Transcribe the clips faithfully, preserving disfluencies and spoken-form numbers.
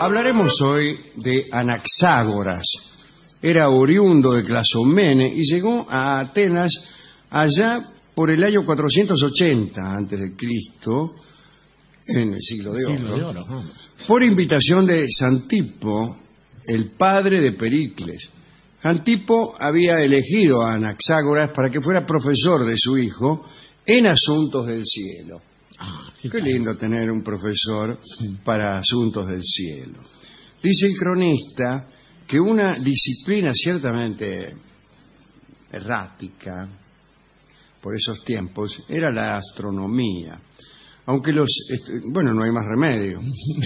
Hablaremos hoy de Anaxágoras. Era oriundo de Clazomene y llegó a Atenas allá por el año cuatrocientos ochenta antes de Cristo, en el siglo de oro, siglo de oro ¿no? por invitación de Xantipo, el padre de Pericles. Xantipo había elegido a Anaxágoras para que fuera profesor de su hijo en asuntos del cielo. Ah, qué, qué lindo tener un profesor sí. para asuntos del cielo. Dice el cronista que una disciplina ciertamente errática por esos tiempos era la astronomía. Aunque los... Bueno, no hay más remedio.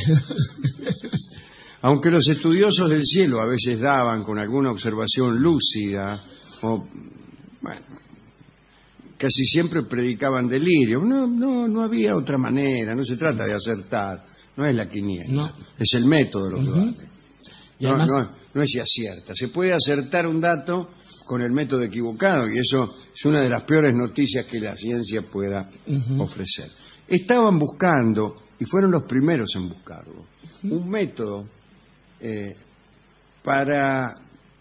Aunque los estudiosos del cielo a veces daban con alguna observación lúcida o... Bueno, casi siempre predicaban delirio. No, no, no había otra manera. No se trata de acertar. No es la quiniela. No. Es el método lo que uh-huh. vale. No, además... no, no es si acierta. Se puede acertar un dato con el método equivocado y eso es una de las peores noticias que la ciencia pueda uh-huh. ofrecer. Estaban buscando, y fueron los primeros en buscarlo, uh-huh. un método eh, para,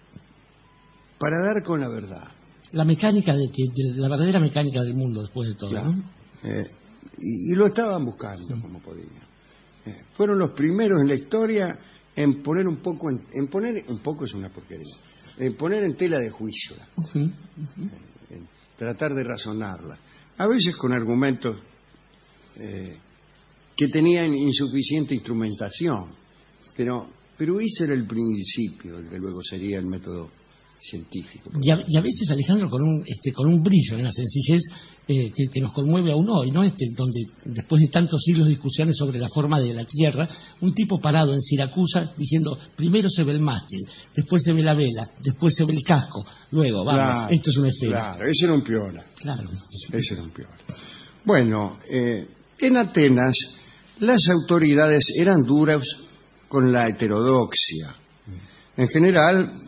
para dar con la verdad. La mecánica, de, de, de la verdadera mecánica del mundo después de todo. Claro. ¿no? Eh, y, y lo estaban buscando uh-huh. como podían. Eh, fueron los primeros en la historia en poner un poco, en, en poner un poco es una porquería, en poner en tela de juicio, uh-huh. Uh-huh. En, en tratar de razonarla, a veces con argumentos eh, que tenían insuficiente instrumentación, pero, pero ese era el principio, el que luego sería el método científico. Y a, y a veces, Alejandro, con un este con un brillo en la sencillez eh, que, que nos conmueve aún hoy, ¿no? Este, donde después de tantos siglos de discusiones sobre la forma de la Tierra, un tipo parado en Siracusa diciendo, primero se ve el mástil, después se ve la vela, después se ve el casco, luego, vamos, claro, esto es una esfera. Claro, ese era un piola. Claro. Ese era un piola. Bueno, eh, en Atenas las autoridades eran duras con la heterodoxia. En general...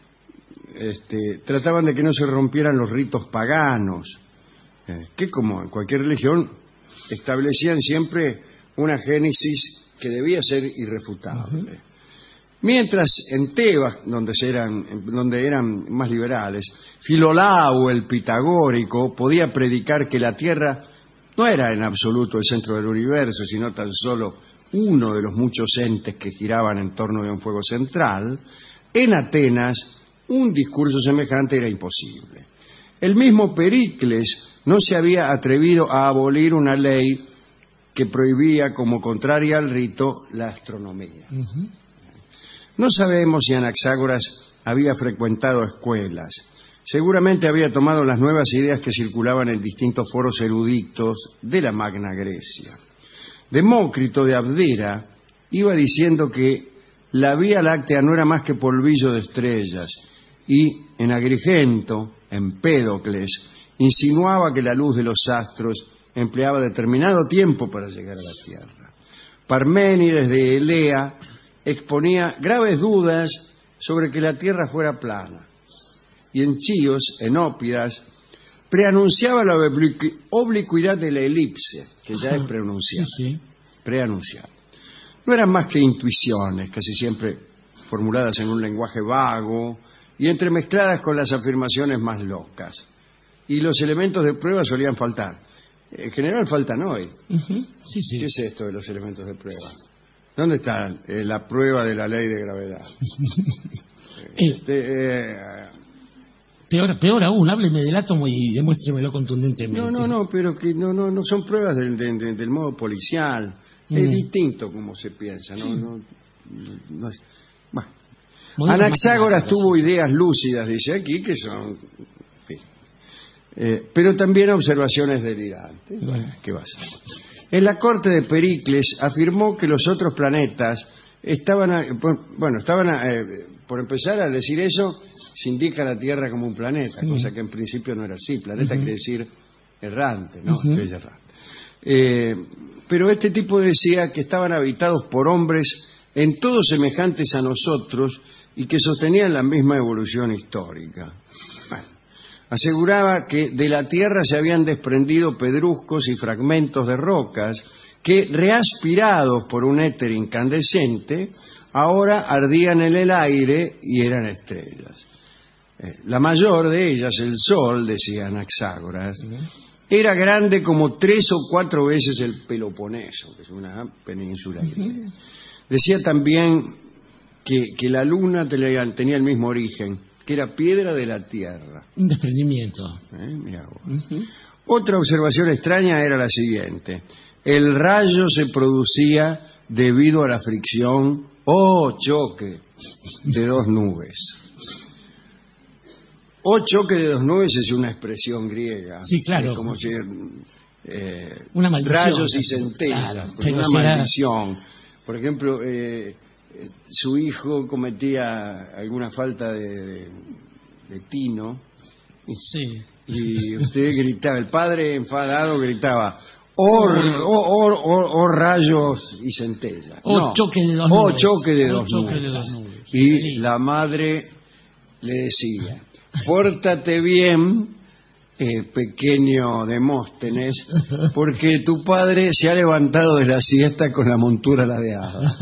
Este, trataban de que no se rompieran los ritos paganos, eh, que como en cualquier religión establecían siempre una génesis que debía ser irrefutable. Uh-huh. Mientras en Tebas, donde eran, donde eran más liberales, Filolao, el pitagórico, podía predicar que la Tierra no era en absoluto el centro del universo, sino tan solo uno de los muchos entes que giraban en torno de un fuego central. En Atenas un discurso semejante era imposible. El mismo Pericles no se había atrevido a abolir una ley que prohibía como contraria al rito la astronomía. Uh-huh. No sabemos si Anaxágoras había frecuentado escuelas. Seguramente había tomado las nuevas ideas que circulaban en distintos foros eruditos de la Magna Grecia. Demócrito de Abdera iba diciendo que la Vía Láctea no era más que polvillo de estrellas, y en Agrigento, Empédocles, insinuaba que la luz de los astros empleaba determinado tiempo para llegar a la Tierra. Parménides de Elea exponía graves dudas sobre que la Tierra fuera plana. Y en Chíos, Enópidas, preanunciaba la oblicuidad de la elipse, que ya es preanunciada. Sí, sí. Preanunciada. No eran más que intuiciones, casi siempre formuladas en un lenguaje vago, y entremezcladas con las afirmaciones más locas. Y los elementos de prueba solían faltar. En general faltan hoy. Uh-huh. Sí, sí. ¿Qué es esto de los elementos de prueba? ¿Dónde está eh, la prueba de la ley de gravedad? este, eh, peor, peor aún, hábleme del átomo y demuéstremelo contundentemente. No, no, no, pero que no, no, no son pruebas del, de, de, del modo policial. Uh-huh. Es distinto como se piensa, ¿no? Sí. no, no es, bueno. Anaxágoras tuvo ideas lúcidas, dice aquí, que son... En fin, eh, pero también observaciones delirantes. Bueno, ¿qué va a ser? En la corte de Pericles afirmó que los otros planetas estaban... A, bueno, estaban... A, eh, por empezar a decir eso, se indica a la Tierra como un planeta, sí. Cosa que en principio no era así. Planeta uh-huh. quiere decir errante, ¿no? Uh-huh. Es errante. Eh, pero este tipo decía que estaban habitados por hombres en todo semejantes a nosotros y que sostenían la misma evolución histórica. Bueno, aseguraba que de la Tierra se habían desprendido pedruscos y fragmentos de rocas que, reaspirados por un éter incandescente, ahora ardían en el aire y eran estrellas. Eh, la mayor de ellas, el Sol, decía Anaxágoras, uh-huh. era grande como tres o cuatro veces el Peloponeso, que es una península griega. Uh-huh. Decía también que, que la luna tenía el mismo origen, que era piedra de la tierra. Un desprendimiento. ¿Eh? Mirá vos. Uh-huh. Otra observación extraña era la siguiente. El rayo se producía debido a la fricción o choque de dos nubes. O choque de dos nubes es una expresión griega. Sí, claro. Como si, eh, una maldición, rayos y centellas. Claro, una será... maldición. Por ejemplo, eh, su hijo cometía alguna falta de, de, de tino. Sí. Y usted gritaba, el padre enfadado gritaba, o oh, oh, oh, oh, rayos y centellas. O no. choque de dos o nubes. choque de o dos choque nubes. De dos nubes. Y sí. La madre le decía, pórtate bien, eh, pequeño Demóstenes, porque tu padre se ha levantado de la siesta con la montura ladeada.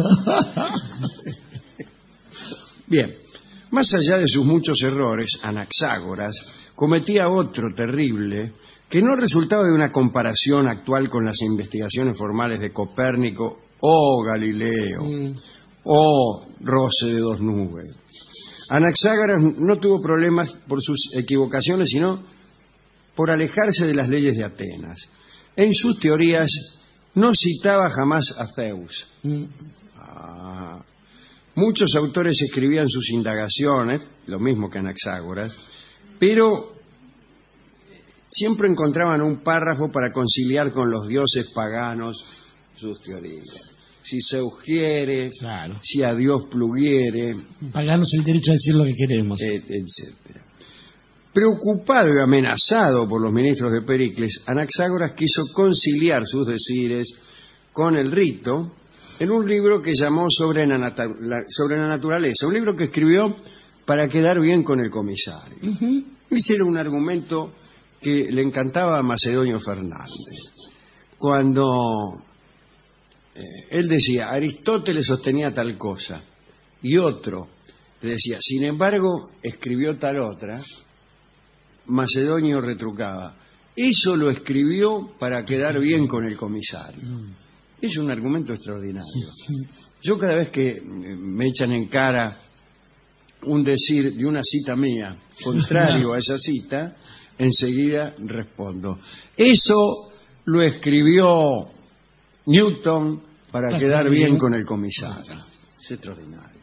Bien, más allá de sus muchos errores, Anaxágoras cometía otro terrible que no resultaba de una comparación actual con las investigaciones formales de Copérnico o Galileo mm. o roce de dos nubes. Anaxágoras no tuvo problemas por sus equivocaciones, sino por alejarse de las leyes de Atenas. En sus teorías no citaba jamás a Zeus. Mm. Ah. Muchos autores escribían sus indagaciones, lo mismo que Anaxágoras, pero siempre encontraban un párrafo para conciliar con los dioses paganos sus teorías. Si Zeus quiere, claro. si a Dios pluguiere. Pagarnos el derecho a decir lo que queremos. Et, etcétera. Preocupado y amenazado por los ministros de Pericles, Anaxágoras quiso conciliar sus decires con el rito en un libro que llamó sobre la, natu- la, sobre la naturaleza, un libro que escribió para quedar bien con el comisario. Uh-huh. Ese era un argumento que le encantaba a Macedonio Fernández. Cuando eh, él decía, Aristóteles sostenía tal cosa, y otro le decía, sin embargo, escribió tal otra, Macedonio retrucaba, eso lo escribió para quedar bien con el comisario. Es un argumento extraordinario. Yo cada vez que me echan en cara un decir de una cita mía contrario a esa cita, enseguida respondo. Eso lo escribió Newton para quedar bien con el comisario. Es extraordinario.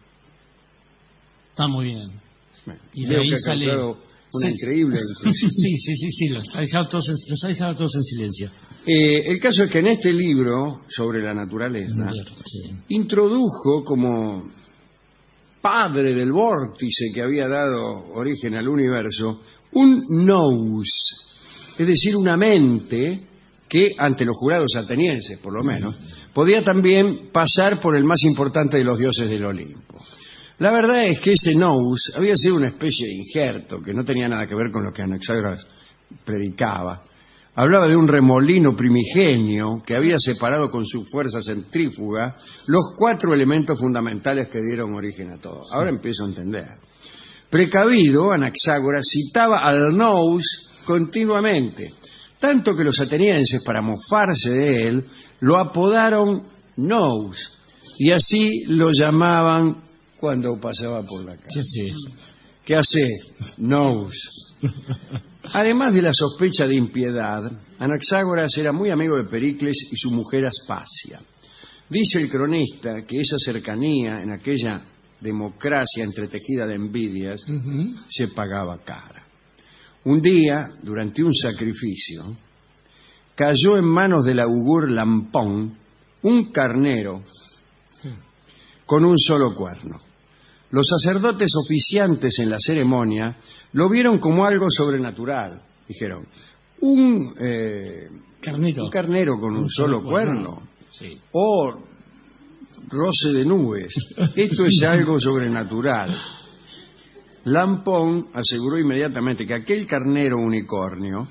Está muy bien. Bueno, y de ahí que ha sale una sí. increíble inclusión. Sí, sí, sí, sí, los ha dejado todos en, los ha dejado todos en silencio. Eh, el caso es que en este libro sobre la naturaleza sí. introdujo como padre del vórtice que había dado origen al universo un nous, es decir, una mente que, ante los jurados atenienses por lo menos, podía también pasar por el más importante de los dioses del Olimpo. La verdad es que ese nous había sido una especie de injerto que no tenía nada que ver con lo que Anaxágoras predicaba. Hablaba de un remolino primigenio que había separado con su fuerza centrífuga los cuatro elementos fundamentales que dieron origen a todo. Ahora empiezo a entender. Precavido, Anaxágoras citaba al nous continuamente, tanto que los atenienses, para mofarse de él, lo apodaron nous, y así lo llamaban cuando pasaba por la calle. ¿Qué hace? ¿Qué hace? Nous. Además de la sospecha de impiedad, Anaxágoras era muy amigo de Pericles y su mujer Aspasia. Dice el cronista que esa cercanía en aquella democracia entretejida de envidias uh-huh. se pagaba cara. Un día, durante un sacrificio, cayó en manos del augur Lampón un carnero con un solo cuerno. Los sacerdotes oficiantes en la ceremonia lo vieron como algo sobrenatural. Dijeron, un, eh, carnero. un carnero con un, un solo, solo cuerno, cuerno. Sí. o roce de nubes. Esto es algo sobrenatural. Lampón aseguró inmediatamente que aquel carnero unicornio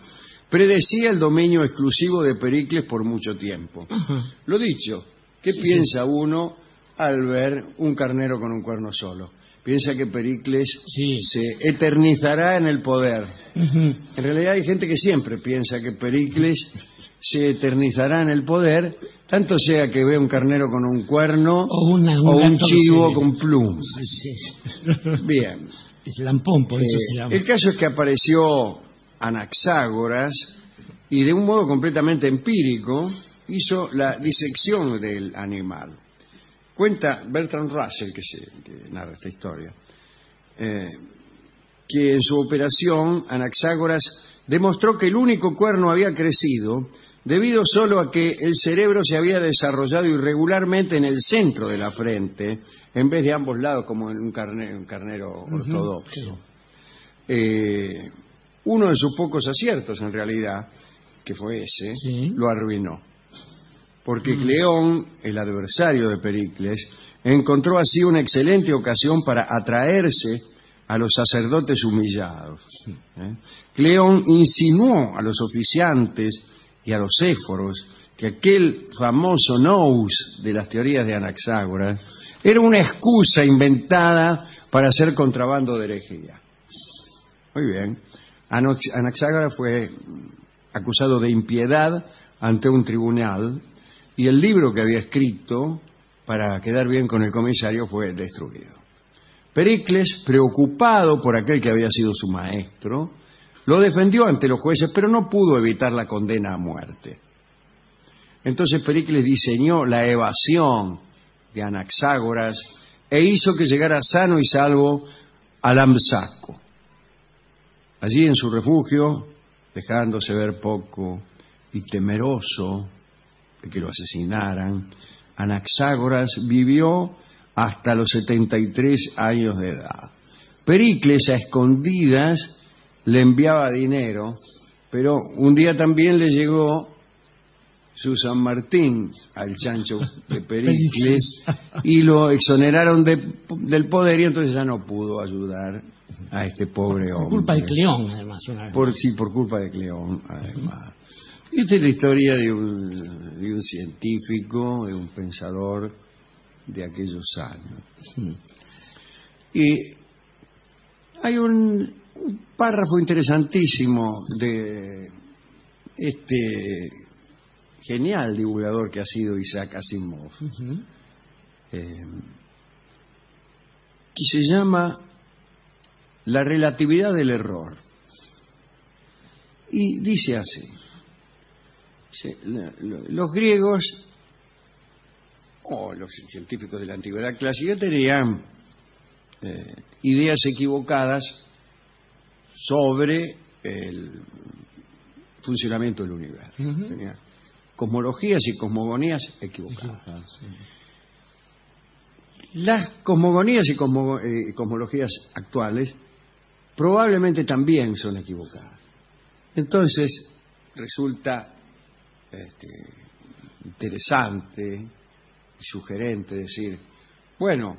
predecía el dominio exclusivo de Pericles por mucho tiempo. Ajá. Lo dicho, ¿qué Sí, piensa uno al ver un carnero con un cuerno solo? Piensa que Pericles Sí. se eternizará en el poder. Ujú. En realidad hay gente que siempre piensa que Pericles se eternizará en el poder, tanto sea que ve un carnero con un cuerno O, una, un, o un gato chivo que se- con plumas. Sí, sí. Bien. Es lampón, por eso Eh, se llama. el caso es que apareció Anaxágoras y de un modo completamente empírico hizo la disección del animal. Cuenta Bertrand Russell, que, se, que narra esta historia, eh, que en su operación Anaxágoras demostró que el único cuerno había crecido debido solo a que el cerebro se había desarrollado irregularmente en el centro de la frente, en vez de ambos lados, como en un carnero, un carnero Ujú, ortodoxo. sí. Eh, uno de sus pocos aciertos, en realidad, que fue ese, Sí. lo arruinó. Porque Cleón, el adversario de Pericles, encontró así una excelente ocasión para atraerse a los sacerdotes humillados. ¿Eh? Cleón insinuó a los oficiantes y a los éforos que aquel famoso nous de las teorías de Anaxágoras era una excusa inventada para hacer contrabando de herejía. Muy bien. Anox- Anaxágoras fue acusado de impiedad ante un tribunal y el libro que había escrito para quedar bien con el comisario fue destruido. Pericles, preocupado por aquel que había sido su maestro, lo defendió ante los jueces, pero no pudo evitar la condena a muerte. Entonces Pericles diseñó la evasión de Anaxágoras e hizo que llegara sano y salvo a Lampsaco. Allí en su refugio, dejándose ver poco y temeroso de que lo asesinaran, Anaxágoras vivió hasta los setenta y tres años de edad. Pericles, a escondidas, le enviaba dinero, pero un día también le llegó su San Martín al chancho de Pericles y lo exoneraron de, del poder y entonces ya no pudo ayudar a este pobre Por hombre. culpa de Cleón, además. Una vez Por, más. sí, por culpa de Cleón, además. Esta es la historia de un, de un científico, de un pensador de aquellos años. Y hay un, un párrafo interesantísimo de este genial divulgador que ha sido Isaac Asimov, Ujú. eh, que se llama La relatividad del error. Y dice así: dice, la- lo- los griegos o los científicos de la antigüedad clásica tenían eh, ideas equivocadas sobre el funcionamiento del universo. Ujú. Tenían cosmologías y cosmogonías equivocadas. Sí. Las cosmogonías y cosmo- eh, cosmologías actuales probablemente también son equivocadas. Entonces, resulta este, interesante y sugerente decir, bueno,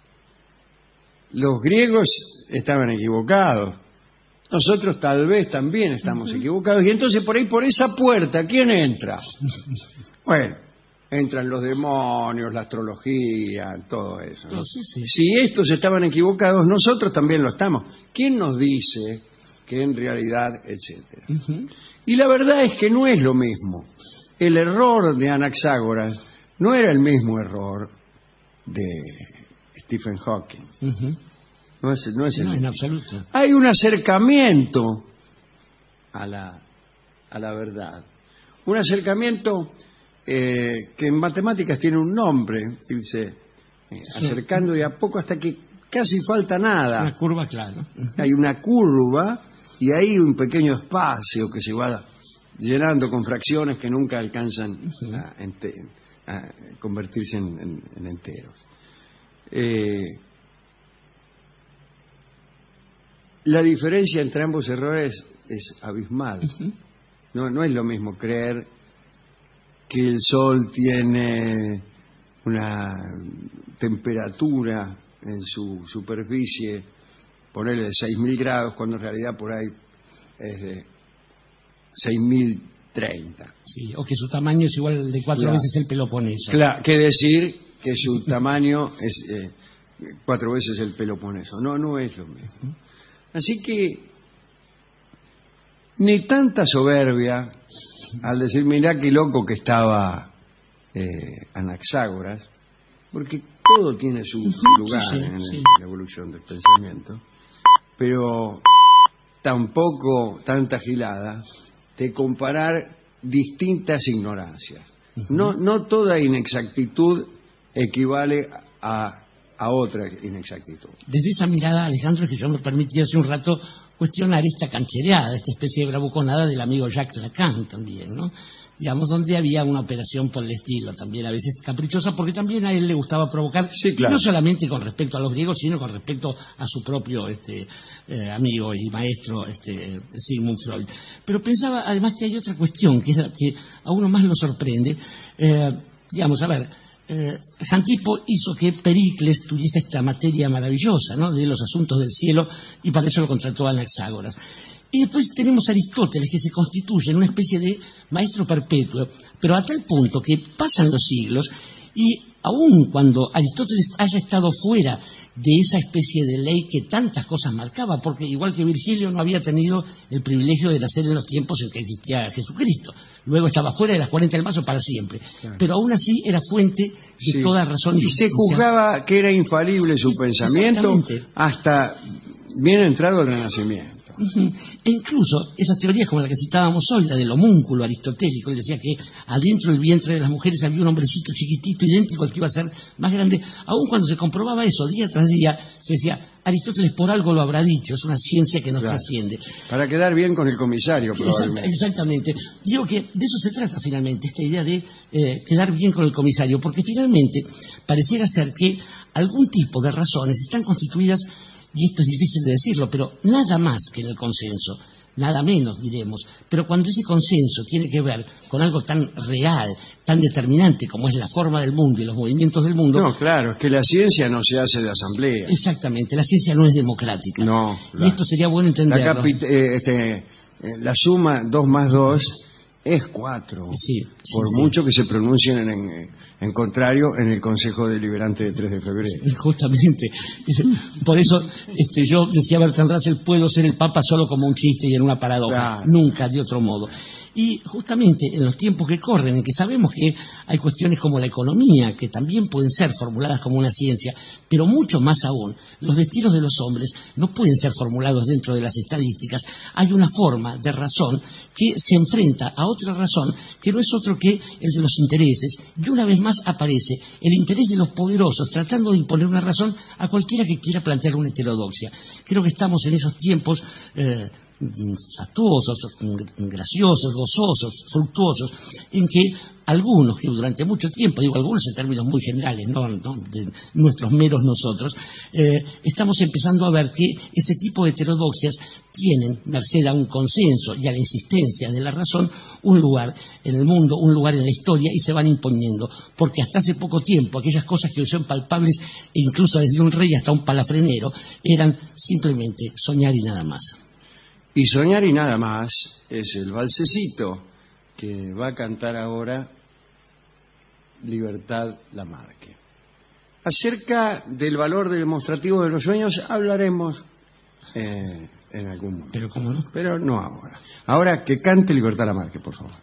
los griegos estaban equivocados, nosotros tal vez también estamos equivocados, y entonces por ahí, por esa puerta, ¿quién entra? Bueno, entran los demonios, la astrología, todo eso, ¿no? Sí, sí. Si estos estaban equivocados, nosotros también lo estamos. ¿Quién nos dice que en realidad, etcétera? Ujú. Y la verdad es que no es lo mismo. El error de Anaxágoras no era el mismo error de Stephen Hawking. Ujú. No es, no es el No, en mismo. absoluto. Hay un acercamiento a la, a la verdad. Un acercamiento eh, que en matemáticas tiene un nombre, y dice, eh, acercando de a poco hasta que casi falta nada. Una curva, claro. Hay una curva y hay un pequeño espacio que se va llenando con fracciones que nunca alcanzan a, ente- a convertirse en, en- en enteros. Eh, la diferencia entre ambos errores es abismal. No, no es lo mismo creer que el Sol tiene una temperatura en su superficie, ponerle de seis mil grados, cuando en realidad por ahí es de seis mil treinta. Sí, o que su tamaño es igual de cuatro Claro. veces el Peloponeso. Claro, que decir que su tamaño es eh, cuatro veces el Peloponeso. No, no es lo mismo. Así que ni tanta soberbia al decir, mirá qué loco que estaba eh, Anaxágoras, porque todo tiene su lugar Sí, sí, en sí. la evolución del pensamiento, pero tampoco tanta gilada de comparar distintas ignorancias. No, no toda inexactitud equivale a, a otra inexactitud. Desde esa mirada, Alejandro, es que yo me permití hace un rato cuestionar esta canchereada, esta especie de bravuconada del amigo Jacques Lacan también, ¿no? Digamos, donde había una operación por el estilo, también a veces caprichosa, porque también a él le gustaba provocar, Sí, claro. no solamente con respecto a los griegos, sino con respecto a su propio este, eh, amigo y maestro este, Sigmund Freud. Pero pensaba además que hay otra cuestión que es la que a uno más lo sorprende. Eh, digamos, a ver, eh, Jantipo hizo que Pericles tuviese esta materia maravillosa, ¿no?, de los asuntos del cielo, y para eso lo contrató a Anaxágoras. Y después tenemos a Aristóteles, que se constituye en una especie de maestro perpetuo, pero a tal punto que pasan los siglos y aun cuando Aristóteles haya estado fuera de esa especie de ley que tantas cosas marcaba, porque igual que Virgilio no había tenido el privilegio de nacer en los tiempos en que existía Jesucristo, luego estaba fuera de las cuarenta del mazo para siempre, claro. Pero aún así era fuente de Sí. toda razón y Y se justicia. juzgaba que era infalible su Sí, pensamiento exactamente. hasta bien entrado el Renacimiento. Ujú. E incluso esas teorías como la que citábamos hoy, la del homúnculo aristotélico, él decía que adentro del vientre de las mujeres había un hombrecito chiquitito idéntico al que iba a ser más grande. Aun cuando se comprobaba eso día tras día, se decía, Aristóteles por algo lo habrá dicho, es una ciencia que nos Claro. trasciende. Para quedar bien con el comisario, probablemente. Exact- exactamente. Digo que de eso se trata finalmente, esta idea de eh, quedar bien con el comisario, porque finalmente pareciera ser que algún tipo de razones están constituidas, y esto es difícil de decirlo, pero nada más que en el consenso, nada menos diremos, pero cuando ese consenso tiene que ver con algo tan real, tan determinante como es la forma del mundo y los movimientos del mundo. No, claro, es que la ciencia no se hace de asamblea. Exactamente, la ciencia no es democrática. No, Y claro. esto sería bueno La, entenderlo. capi- eh, este, eh, la suma dos más dos es cuatro. Sí, por sí, sí. mucho que se pronuncien en, en, en contrario en el Consejo Deliberante de tres de febrero. Justamente. Por eso este, yo decía a Bertrand Russell, puedo ser el Papa solo como un chiste y en una paradoja, Claro. nunca de otro modo. Y justamente en los tiempos que corren, en que sabemos que hay cuestiones como la economía, que también pueden ser formuladas como una ciencia, pero mucho más aún, los destinos de los hombres no pueden ser formulados dentro de las estadísticas. Hay una forma de razón que se enfrenta a otra razón que no es otro que el de los intereses, y una vez más aparece el interés de los poderosos tratando de imponer una razón a cualquiera que quiera plantear una heterodoxia. Creo que estamos en esos tiempos eh, fastuosos, graciosos, gozosos, fructuosos, en que algunos que durante mucho tiempo, digo algunos en términos muy generales, no, no de nuestros meros nosotros, eh, estamos empezando a ver que ese tipo de heterodoxias tienen, merced a un consenso y a la insistencia de la razón, un lugar en el mundo, un lugar en la historia, y se van imponiendo, porque hasta hace poco tiempo aquellas cosas que son palpables, e incluso desde un rey hasta un palafrenero, eran simplemente soñar y nada más. Y soñar y nada más es el valsecito que va a cantar ahora Libertad Lamarque. Acerca del valor demostrativo de los sueños hablaremos eh, en algún momento. Pero cómo no. Pero no ahora. Ahora que cante Libertad Lamarque, por favor.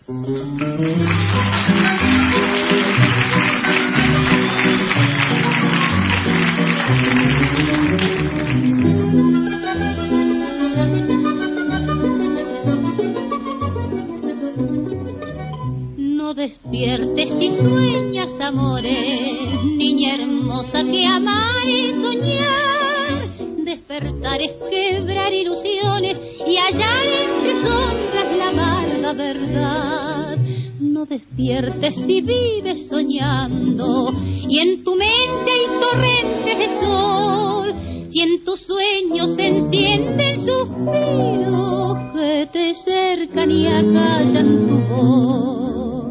No despiertes si sueñas amores, niña hermosa, que amar y soñar. Despertar es quebrar ilusiones y hallar entre sombras la amarga verdad. No despiertes si vives soñando y en tu mente hay torrentes de sol. Si en tus sueños se encienden suspiros que te cercan y acallan tu voz.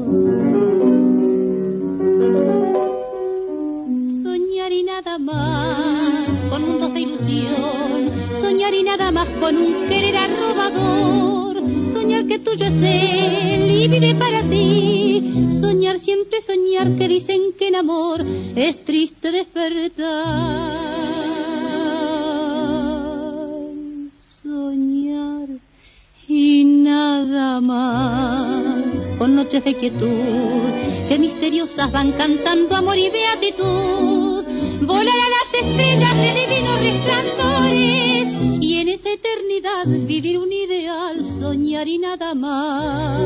Soñar y nada más con mundos de ilusión, soñar y nada más con un querer arrobador, soñar que tuyo es soñar que dicen que en amor es triste despertar. Soñar y nada más, con noches de quietud que misteriosas van cantando amor y beatitud. Volar a las estrellas de divinos resplandores y en esa eternidad vivir un ideal, soñar y nada más.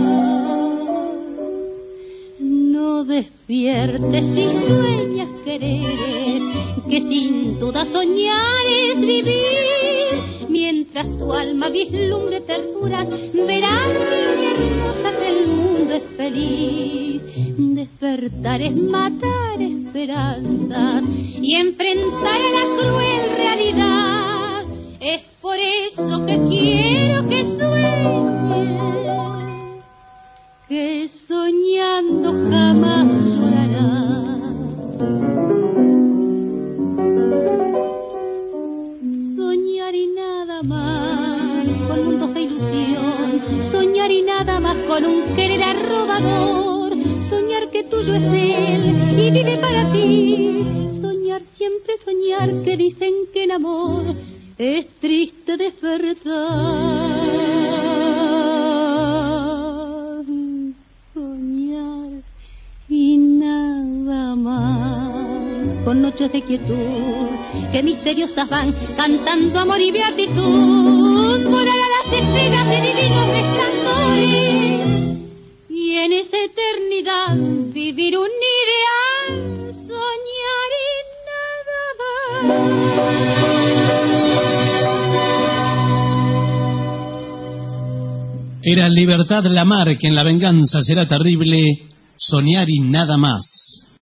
No despiertes si sueñas querer, que sin duda soñar es vivir. Mientras tu alma vislumbre ternuras, verás, niña hermosa, que el mundo es feliz. Despertar es matar esperanzas y enfrentar a la cruel realidad. Es por eso que quiero que sueñes, que soñando jamás llorarás. Soñar y nada más con mundos de ilusión, soñar y nada más con un querer arrobador, soñar que tuyo es él y vive para ti, soñar siempre soñar que dicen que en amor es triste despertar. Soñar y nada más, con noches de quietud que misteriosas van cantando amor y beatitud. Volar a las estrellas de divinos resplandores y en esa eternidad vivir un ideal, soñar y nada más. Era Libertad Lamarque, en La venganza será terrible, soñar y nada más.